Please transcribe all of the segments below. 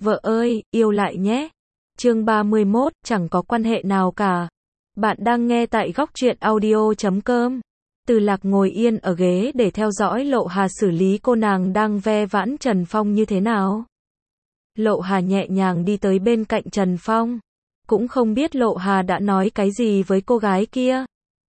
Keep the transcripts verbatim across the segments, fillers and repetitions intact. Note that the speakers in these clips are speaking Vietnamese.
Vợ ơi, yêu lại nhé. Chương ba mươi mốt, chẳng có quan hệ nào cả. Bạn đang nghe tại góc truyện audio chấm com. Từ Lạc ngồi yên ở ghế để theo dõi Lộ Hà xử lý cô nàng đang ve vãn Trần Phong như thế nào. Lộ Hà nhẹ nhàng đi tới bên cạnh Trần Phong. Cũng không biết Lộ Hà đã nói cái gì với cô gái kia.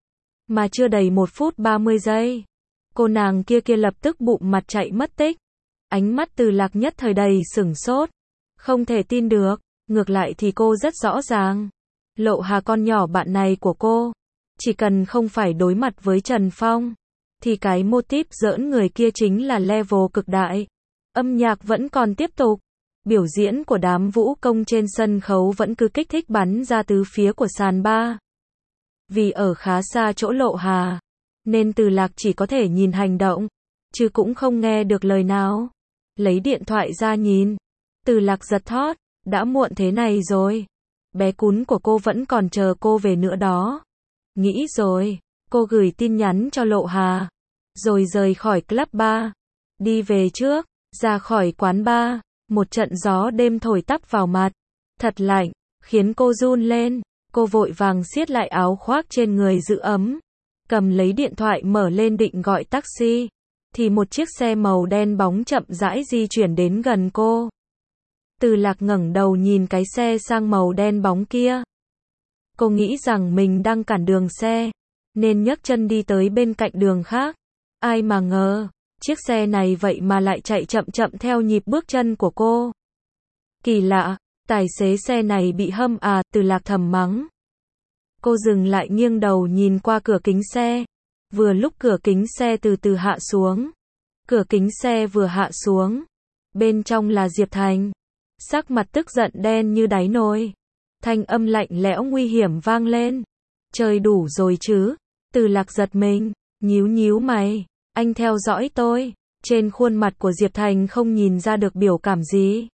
Mà chưa đầy một phút ba mươi giây. Cô nàng kia kia lập tức bụng mặt chạy mất tích. Ánh mắt Từ Lạc nhất thời đầy sửng sốt. Không thể tin được. Ngược lại thì cô rất rõ ràng. Lộ Hà con nhỏ bạn này của cô. Chỉ cần không phải đối mặt với Trần Phong. Thì cái mô típ giỡn người kia chính là level cực đại. Âm nhạc vẫn còn tiếp tục. Biểu diễn của đám vũ công trên sân khấu vẫn cứ kích thích bắn ra từ phía của sàn ba. Vì ở khá xa chỗ Lộ Hà. Nên Từ Lạc chỉ có thể nhìn hành động. Chứ cũng không nghe được lời nào. Lấy điện thoại ra nhìn. Từ Lạc giật thót. Đã muộn thế này rồi. Bé cún của cô vẫn còn chờ cô về nữa đó. Nghĩ rồi. Cô gửi tin nhắn cho Lộ Hà. Rồi rời khỏi club bar. Đi về trước. Ra khỏi quán bar. Một trận gió đêm thổi tắp vào mặt. Thật lạnh. Khiến cô run lên. Cô vội vàng siết lại áo khoác trên người giữ ấm. Cầm lấy điện thoại mở lên định gọi taxi. Thì một chiếc xe màu đen bóng chậm rãi di chuyển đến gần cô. Từ Lạc ngẩng đầu nhìn cái xe sang màu đen bóng kia. Cô nghĩ rằng mình đang cản đường xe. Nên nhấc chân đi tới bên cạnh đường khác. Ai mà ngờ. Chiếc xe này vậy mà lại chạy chậm chậm theo nhịp bước chân của cô. Kỳ lạ. Tài xế xe này bị hâm à. Từ Lạc thầm mắng. Cô dừng lại nghiêng đầu nhìn qua cửa kính xe. Vừa lúc cửa kính xe từ từ hạ xuống. Cửa kính xe vừa hạ xuống. Bên trong là Diệp Thành. Sắc mặt tức giận đen như đáy nồi. Thanh âm lạnh lẽo nguy hiểm vang lên. Trời đủ rồi chứ. Từ Lạc giật mình. Nhíu nhíu mày. Anh theo dõi tôi. Trên khuôn mặt của Diệp Thành không nhìn ra được biểu cảm gì.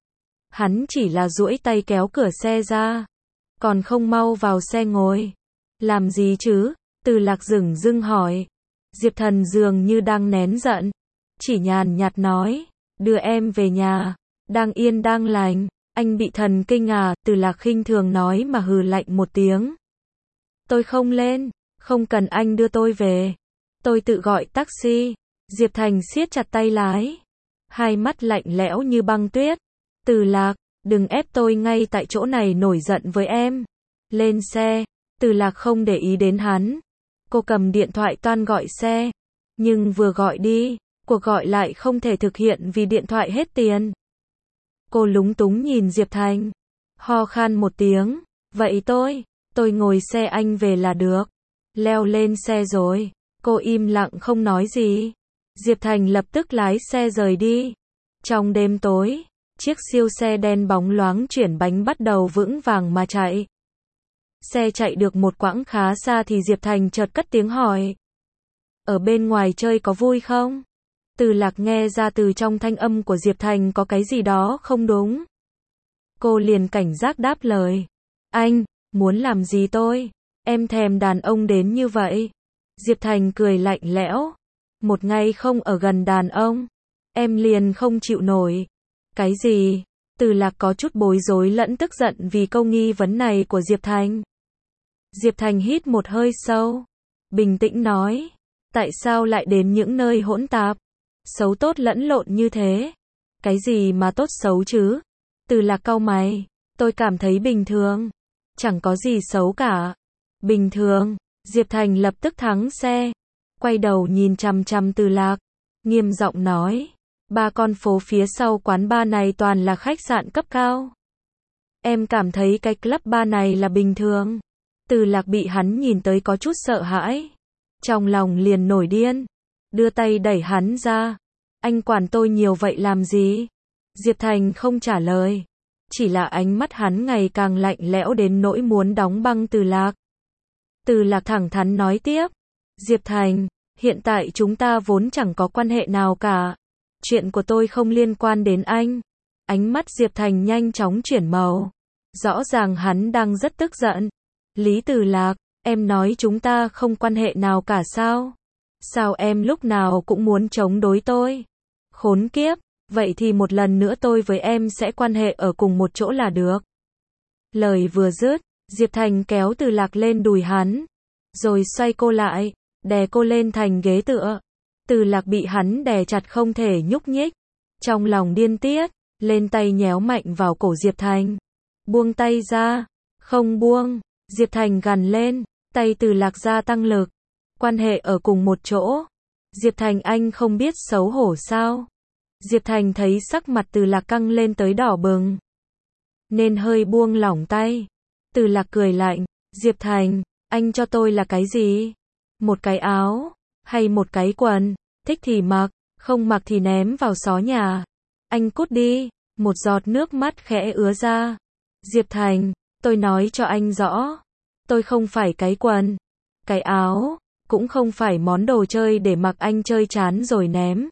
Hắn chỉ là duỗi tay kéo cửa xe ra. Còn không mau vào xe ngồi. Làm gì chứ? Từ Lạc dửng dưng hỏi. Diệp Thần dường như đang nén giận. Chỉ nhàn nhạt nói. Đưa em về nhà. Đang yên đang lành. Anh bị thần kinh à? Từ Lạc khinh thường nói mà hừ lạnh một tiếng. Tôi không lên. Không cần anh đưa tôi về. Tôi tự gọi taxi. Diệp Thành siết chặt tay lái. Hai mắt lạnh lẽo như băng tuyết. Từ Lạc, đừng ép tôi ngay tại chỗ này nổi giận với em. Lên xe. Từ Lạc không để ý đến hắn. Cô cầm điện thoại toan gọi xe. Nhưng vừa gọi đi, cuộc gọi lại không thể thực hiện vì điện thoại hết tiền. Cô lúng túng nhìn Diệp Thành. Ho khan một tiếng. Vậy tôi, tôi ngồi xe anh về là được. Leo lên xe rồi. Cô im lặng không nói gì. Diệp Thành lập tức lái xe rời đi. Trong đêm tối, chiếc siêu xe đen bóng loáng chuyển bánh bắt đầu vững vàng mà chạy. Xe chạy được một quãng khá xa thì Diệp Thành chợt cất tiếng hỏi. Ở bên ngoài chơi có vui không? Từ Lạc nghe ra từ trong thanh âm của Diệp Thành có cái gì đó không đúng. Cô liền cảnh giác đáp lời. Anh, muốn làm gì tôi? Em thèm đàn ông đến như vậy. Diệp Thành cười lạnh lẽo. Một ngày không ở gần đàn ông, em liền không chịu nổi. Cái gì? Từ Lạc có chút bối rối lẫn tức giận vì câu nghi vấn này của Diệp Thành. Diệp Thành hít một hơi sâu. Bình tĩnh nói. Tại sao lại đến những nơi hỗn tạp? Xấu tốt lẫn lộn như thế. Cái gì mà tốt xấu chứ? Từ Lạc cau mày. Tôi cảm thấy bình thường. Chẳng có gì xấu cả. Bình thường. Diệp Thành lập tức thắng xe. Quay đầu nhìn chằm chằm Từ Lạc. Nghiêm giọng nói. Ba con phố phía sau quán bar này toàn là khách sạn cấp cao. Em cảm thấy cái club bar này là bình thường. Từ Lạc bị hắn nhìn tới có chút sợ hãi. Trong lòng liền nổi điên. Đưa tay đẩy hắn ra. Anh quản tôi nhiều vậy làm gì? Diệp Thành không trả lời. Chỉ là ánh mắt hắn ngày càng lạnh lẽo đến nỗi muốn đóng băng Từ Lạc. Từ Lạc thẳng thắn nói tiếp. Diệp Thành, hiện tại chúng ta vốn chẳng có quan hệ nào cả. Chuyện của tôi không liên quan đến anh. Ánh mắt Diệp Thành nhanh chóng chuyển màu. Rõ ràng hắn đang rất tức giận. Lý Từ Lạc, em nói chúng ta không quan hệ nào cả sao? Sao em lúc nào cũng muốn chống đối tôi? Khốn kiếp, Vậy thì một lần nữa tôi với em sẽ quan hệ ở cùng một chỗ là được. Lời vừa dứt, Diệp Thành kéo Từ Lạc lên đùi hắn, rồi xoay cô lại, đè cô lên thành ghế tựa. Từ Lạc bị hắn đè chặt không thể nhúc nhích, trong lòng điên tiết, lên tay nhéo mạnh vào cổ Diệp Thành. Buông tay ra, không buông, Diệp Thành gằn lên, tay Từ Lạc gia tăng lực, quan hệ ở cùng một chỗ. Diệp Thành, anh không biết xấu hổ sao? Diệp Thành thấy sắc mặt Từ Lạc căng lên tới đỏ bừng, nên hơi buông lỏng tay. Từ Lạc cười lạnh, Diệp Thành, anh cho tôi là cái gì? Một cái áo, hay một cái quần, thích thì mặc, không mặc thì ném vào xó nhà. Anh cút đi, một giọt nước mắt khẽ ứa ra. Diệp Thành, tôi nói cho anh rõ, tôi không phải cái quần, cái áo, cũng không phải món đồ chơi để mặc anh chơi chán rồi ném.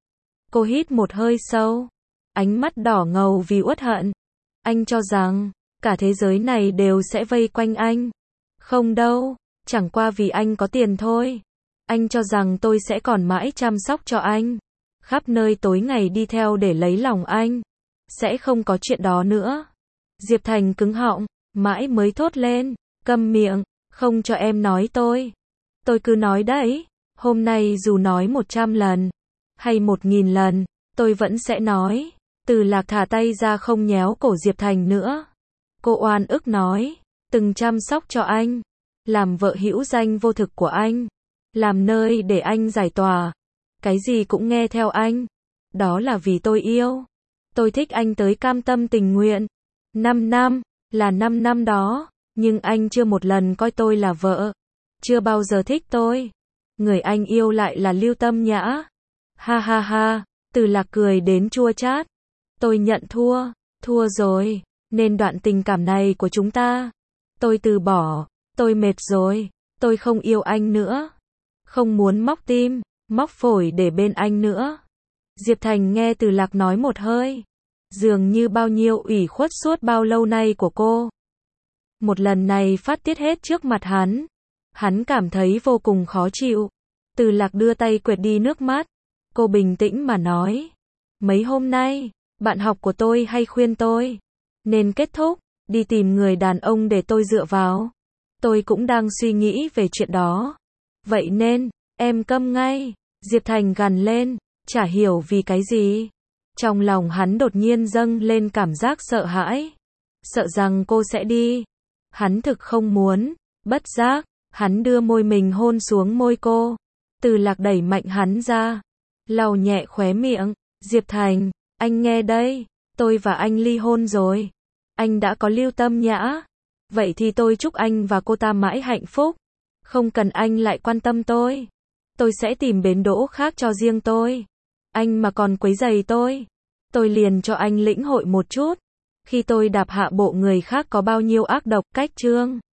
Cô hít một hơi sâu, ánh mắt đỏ ngầu vì uất hận. Anh cho rằng, cả thế giới này đều sẽ vây quanh anh. Không đâu, chẳng qua vì anh có tiền thôi. Anh cho rằng tôi sẽ còn mãi chăm sóc cho anh, khắp nơi tối ngày đi theo để lấy lòng anh. Sẽ không có chuyện đó nữa. Diệp Thành cứng họng, mãi mới thốt lên, câm miệng, không cho em nói tôi. Tôi cứ nói đấy, hôm nay dù nói một trăm lần, hay một nghìn lần, tôi vẫn sẽ nói. Từ Lạc thả tay ra không nhéo cổ Diệp Thành nữa. Cô oan ức nói, từng chăm sóc cho anh, làm vợ hữu danh vô thực của anh, làm nơi để anh giải tỏa, cái gì cũng nghe theo anh. Đó là vì tôi yêu, tôi thích anh tới cam tâm tình nguyện. Năm năm, là năm năm đó, nhưng anh chưa một lần coi tôi là vợ, chưa bao giờ thích tôi. Người anh yêu lại là Lưu Tâm Nhã. Ha ha ha, Từ Lạc cười đến chua chát. Tôi nhận thua, thua rồi, nên đoạn tình cảm này của chúng ta, tôi từ bỏ, tôi mệt rồi, tôi không yêu anh nữa. Không muốn móc tim, móc phổi để bên anh nữa. Diệp Thành nghe Từ Lạc nói một hơi, dường như bao nhiêu ủy khuất suốt bao lâu nay của cô, một lần này phát tiết hết trước mặt hắn. Hắn cảm thấy vô cùng khó chịu. Từ Lạc đưa tay quệt đi nước mắt. Cô bình tĩnh mà nói, mấy hôm nay, bạn học của tôi hay khuyên tôi nên kết thúc, đi tìm người đàn ông để tôi dựa vào. Tôi cũng đang suy nghĩ về chuyện đó. Vậy nên, em câm ngay. Diệp Thành gằn lên, chả hiểu vì cái gì. Trong lòng hắn đột nhiên dâng lên cảm giác sợ hãi. Sợ rằng cô sẽ đi. Hắn thực không muốn. Bất giác, hắn đưa môi mình hôn xuống môi cô. Từ Lạc đẩy mạnh hắn ra, lau nhẹ khóe miệng. Diệp Thành, anh nghe đây, tôi và anh ly hôn rồi. Anh đã có Lưu Tâm Nhã. Vậy thì tôi chúc anh và cô ta mãi hạnh phúc. Không cần anh lại quan tâm tôi. Tôi sẽ tìm bến đỗ khác cho riêng tôi. Anh mà còn quấy rầy tôi, tôi liền cho anh lĩnh hội một chút. Khi tôi đạp hạ bộ người khác có bao nhiêu ác độc. Cách chương